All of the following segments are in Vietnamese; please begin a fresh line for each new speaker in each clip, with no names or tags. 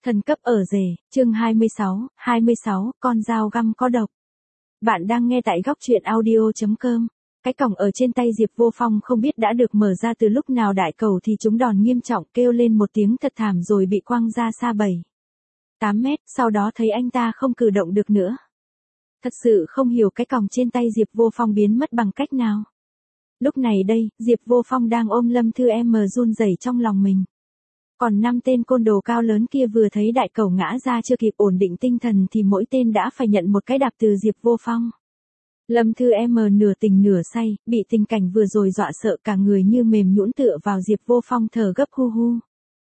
Thần cấp ở rể, chương 26, con dao găm có độc. Bạn đang nghe tại góc truyện audio.com. Cái còng ở trên tay Diệp Vô Phong không biết đã được mở ra từ lúc nào, đại cầu thì trúng đòn nghiêm trọng, kêu lên một tiếng thật thảm rồi bị quăng ra xa 7-8 mét, sau đó thấy anh ta không cử động được nữa. Thật sự không hiểu cái còng trên tay Diệp Vô Phong biến mất bằng cách nào. Lúc này đây, Diệp Vô Phong đang ôm Lâm Thư Em run rẩy trong lòng mình. Còn 5 tên côn đồ cao lớn kia vừa thấy đại cầu ngã ra chưa kịp ổn định tinh thần thì mỗi tên đã phải nhận một cái đạp từ Diệp Vô Phong. Lâm Thư Em nửa tỉnh nửa say, bị tình cảnh vừa rồi dọa sợ cả người như mềm nhũn tựa vào Diệp Vô Phong thở gấp hu hu.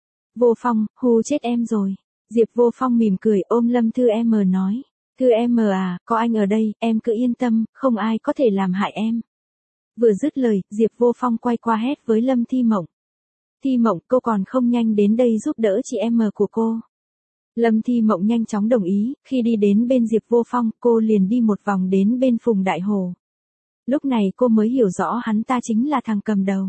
Vô Phong, hu chết em rồi. Diệp Vô Phong mỉm cười ôm Lâm Thư Em nói. Thư Em à, có anh ở đây, em cứ yên tâm, không ai có thể làm hại em. Vừa dứt lời, Diệp Vô Phong quay qua hét với Lâm Thi Mộng. Thi Mộng, cô còn không nhanh đến đây giúp đỡ chị em của cô. Lâm Thi Mộng nhanh chóng đồng ý, khi đi đến bên Diệp Vô Phong, cô liền đi một vòng đến bên Phùng Đại Hồ. Lúc này cô mới hiểu rõ hắn ta chính là thằng cầm đầu.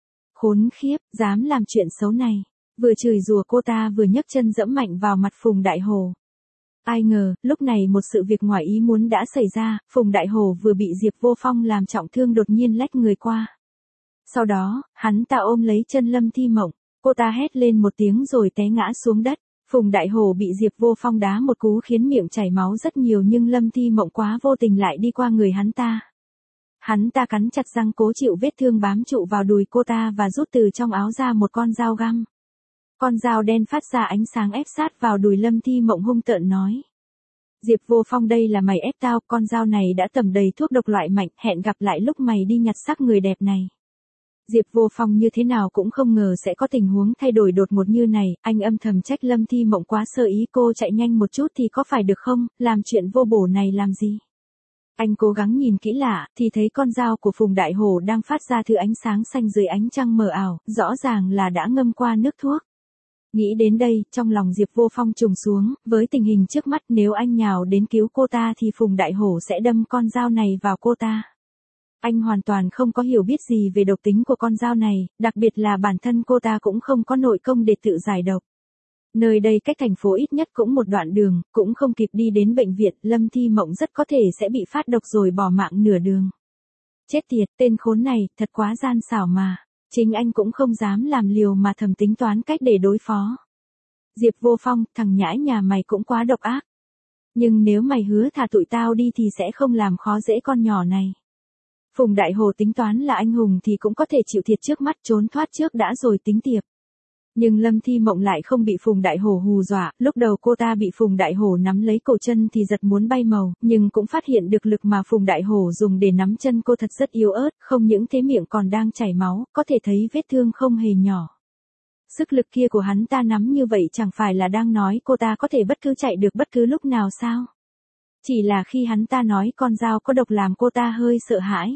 Khốn khiếp, dám làm chuyện xấu này. Vừa chửi rủa cô ta vừa nhấc chân giẫm mạnh vào mặt Phùng Đại Hồ. Ai ngờ, lúc này một sự việc ngoài ý muốn đã xảy ra, Phùng Đại Hồ vừa bị Diệp Vô Phong làm trọng thương đột nhiên lách người qua. Sau đó, hắn ta ôm lấy chân Lâm Thi Mộng, cô ta hét lên một tiếng rồi té ngã xuống đất. Phùng Đại Hồ bị Diệp Vô Phong đá một cú khiến miệng chảy máu rất nhiều nhưng Lâm Thi Mộng quá vô tình lại đi qua người hắn ta. Hắn ta cắn chặt răng cố chịu vết thương bám trụ vào đùi cô ta và rút từ trong áo ra một con dao găm. Con dao đen phát ra ánh sáng ép sát vào đùi Lâm Thi Mộng hung tợn nói. Diệp Vô Phong, đây là mày ép tao, con dao này đã tẩm đầy thuốc độc loại mạnh, hẹn gặp lại lúc mày đi nhặt xác người đẹp này. Diệp Vô Phong như thế nào cũng không ngờ sẽ có tình huống thay đổi đột ngột như này, anh âm thầm trách Lâm Thi Mộng quá sơ ý, cô chạy nhanh một chút thì có phải được không, làm chuyện vô bổ này làm gì. Anh cố gắng nhìn kỹ lạ, thì thấy con dao của Phùng Đại Hồ đang phát ra thứ ánh sáng xanh dưới ánh trăng mờ ảo, rõ ràng là đã ngâm qua nước thuốc. Nghĩ đến đây, trong lòng Diệp Vô Phong trùng xuống, với tình hình trước mắt nếu anh nhào đến cứu cô ta thì Phùng Đại Hồ sẽ đâm con dao này vào cô ta. Anh hoàn toàn không có hiểu biết gì về độc tính của con dao này, đặc biệt là bản thân cô ta cũng không có nội công để tự giải độc. Nơi đây cách thành phố ít nhất cũng một đoạn đường, cũng không kịp đi đến bệnh viện, Lâm Thi Mộng rất có thể sẽ bị phát độc rồi bỏ mạng nửa đường. Chết tiệt, tên khốn này, thật quá gian xảo mà. Chính anh cũng không dám làm liều mà thầm tính toán cách để đối phó. Diệp Vô Phong, thằng nhãi nhà mày cũng quá độc ác. Nhưng nếu mày hứa thả tụi tao đi thì sẽ không làm khó dễ con nhỏ này. Phùng Đại Hồ tính toán là anh hùng thì cũng có thể chịu thiệt trước mắt, trốn thoát trước đã rồi tính tiếp. Nhưng Lâm Thi Mộng lại không bị Phùng Đại Hồ hù dọa, lúc đầu cô ta bị Phùng Đại Hồ nắm lấy cổ chân thì giật muốn bay màu, nhưng cũng phát hiện được lực mà Phùng Đại Hồ dùng để nắm chân cô thật rất yếu ớt, không những thế miệng còn đang chảy máu, có thể thấy vết thương không hề nhỏ. Sức lực kia của hắn ta nắm như vậy chẳng phải là đang nói cô ta có thể bất cứ chạy được bất cứ lúc nào sao? Chỉ là khi hắn ta nói con dao có độc làm cô ta hơi sợ hãi.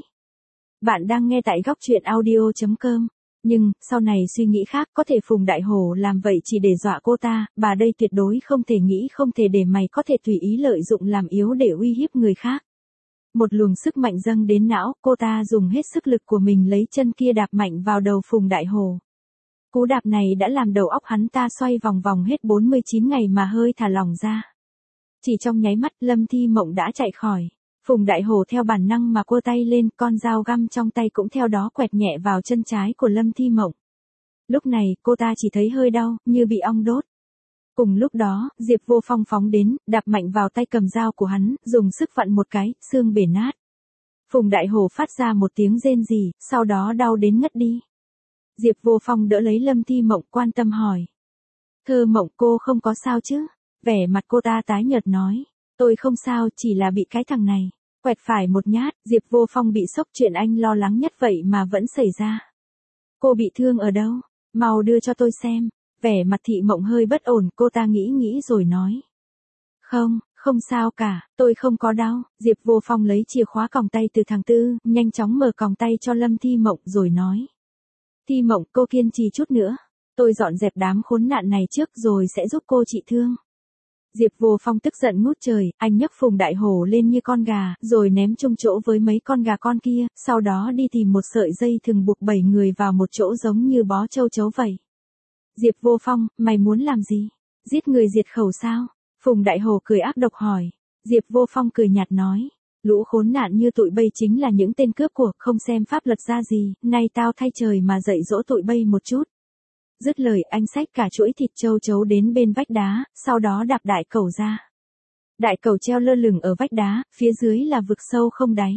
Bạn đang nghe tại góc truyện audio.com. Nhưng, sau này suy nghĩ khác, có thể Phùng Đại Hồ làm vậy chỉ để dọa cô ta, bà đây tuyệt đối không thể nghĩ, không thể để mày có thể tùy ý lợi dụng làm yếu để uy hiếp người khác. Một luồng sức mạnh dâng đến não, cô ta dùng hết sức lực của mình lấy chân kia đạp mạnh vào đầu Phùng Đại Hồ. Cú đạp này đã làm đầu óc hắn ta xoay vòng vòng hết 49 ngày mà hơi thả lỏng ra. Chỉ trong nháy mắt Lâm Thi Mộng đã chạy khỏi. Phùng Đại Hồ theo bản năng mà cua tay lên, con dao găm trong tay cũng theo đó quẹt nhẹ vào chân trái của Lâm Thi Mộng. Lúc này, cô ta chỉ thấy hơi đau, như bị ong đốt. Cùng lúc đó, Diệp Vô Phong phóng đến, đạp mạnh vào tay cầm dao của hắn, dùng sức vặn một cái, xương bể nát. Phùng Đại Hồ phát ra một tiếng rên rỉ, sau đó đau đến ngất đi. Diệp Vô Phong đỡ lấy Lâm Thi Mộng, quan tâm hỏi. Thơ Mộng, cô không có sao chứ? Vẻ mặt cô ta tái nhợt nói. Tôi không sao, chỉ là bị cái thằng này quẹt phải một nhát. Diệp Vô Phong bị sốc, chuyện anh lo lắng nhất vậy mà vẫn xảy ra. Cô bị thương ở đâu? Mau đưa cho tôi xem. Vẻ mặt Thị Mộng hơi bất ổn, cô ta nghĩ rồi nói. Không sao cả, tôi không có đau. Diệp Vô Phong lấy chìa khóa còng tay từ thằng Tư, nhanh chóng mở còng tay cho Lâm Thi Mộng rồi nói. Thi Mộng, cô kiên trì chút nữa. Tôi dọn dẹp đám khốn nạn này trước rồi sẽ giúp cô trị thương. Diệp Vô Phong tức giận ngút trời, anh nhấc Phùng Đại Hồ lên như con gà, rồi ném chung chỗ với mấy con gà con kia, sau đó đi tìm một sợi dây thừng buộc 7 người vào một chỗ giống như bó châu chấu vậy. Diệp Vô Phong, mày muốn làm gì? Giết người diệt khẩu sao? Phùng Đại Hồ cười ác độc hỏi. Diệp Vô Phong cười nhạt nói. Lũ khốn nạn như tụi bay chính là những tên cướp của, không xem pháp luật ra gì, nay tao thay trời mà dạy dỗ tụi bay một chút. Dứt lời anh xách cả chuỗi thịt châu chấu đến bên vách đá, sau đó đạp đại cẩu ra. Đại cẩu treo lơ lửng ở vách đá, phía dưới là vực sâu không đáy.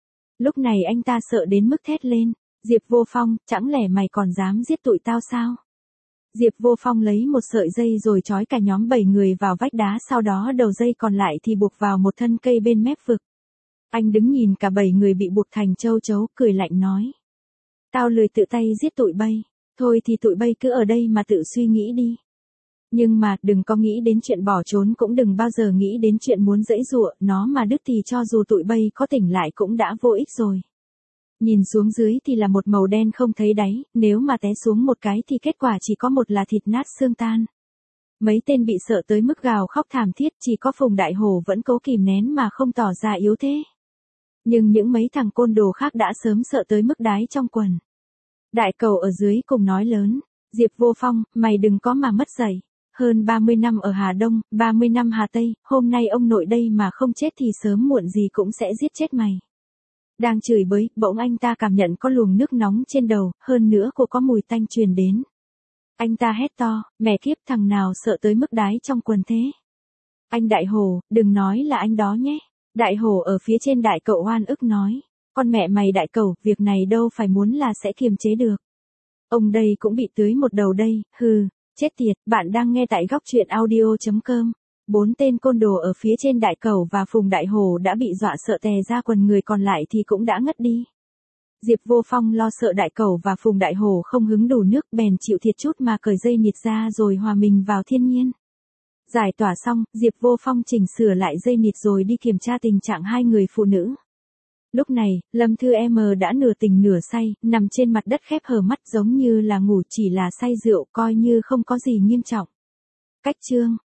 Lúc này anh ta sợ đến mức thét lên. Diệp Vô Phong, chẳng lẽ mày còn dám giết tụi tao sao? Diệp Vô Phong lấy một sợi dây rồi trói cả nhóm 7 người vào vách đá, sau đó đầu dây còn lại thì buộc vào một thân cây bên mép vực. Anh đứng nhìn cả 7 người bị buộc thành châu chấu, cười lạnh nói. Tao lười tự tay giết tụi bay, thôi thì tụi bay cứ ở đây mà tự suy nghĩ đi. Nhưng mà đừng có nghĩ đến chuyện bỏ trốn, cũng đừng bao giờ nghĩ đến chuyện muốn giãy giụa, nó mà đứt thì cho dù tụi bay có tỉnh lại cũng đã vô ích rồi. Nhìn xuống dưới thì là một màu đen không thấy đáy, nếu mà té xuống một cái thì kết quả chỉ có một là thịt nát xương tan. Mấy tên bị sợ tới mức gào khóc thảm thiết, chỉ có Phùng Đại Hồ vẫn cố kìm nén mà không tỏ ra yếu thế. Nhưng những mấy thằng côn đồ khác đã sớm sợ tới mức đái trong quần. Đại cẩu ở dưới cùng nói lớn. Diệp Vô Phong, mày đừng có mà mất dạy. Hơn 30 năm ở Hà Đông, 30 năm Hà Tây, hôm nay ông nội đây mà không chết thì sớm muộn gì cũng sẽ giết chết mày. Đang chửi bới, bỗng anh ta cảm nhận có luồng nước nóng trên đầu, hơn nữa cô có mùi tanh truyền đến. Anh ta hét to, mẹ kiếp, thằng nào sợ tới mức đái trong quần thế? Anh Đại Hồ, đừng nói là anh đó nhé. Đại Hồ ở phía trên đại cẩu oan ức nói. Con mẹ mày Đại Cẩu, việc này đâu phải muốn là sẽ kiềm chế được. Ông đây cũng bị tưới một đầu đây, hừ, chết tiệt. Bạn đang nghe tại góc truyện audio.com. 4 tên côn đồ ở phía trên Đại Cẩu và Phùng Đại Hồ đã bị dọa sợ tè ra quần, người còn lại thì cũng đã ngất đi. Diệp Vô Phong lo sợ Đại Cẩu và Phùng Đại Hồ không hứng đủ nước, bèn chịu thiệt chút mà cởi dây nịt ra rồi hòa mình vào thiên nhiên. Giải tỏa xong, Diệp Vô Phong chỉnh sửa lại dây nịt rồi đi kiểm tra tình trạng hai người phụ nữ. Lúc này, Lâm Thư M đã nửa tỉnh nửa say, nằm trên mặt đất khép hờ mắt giống như là ngủ, chỉ là say rượu, coi như không có gì nghiêm trọng. Cách chương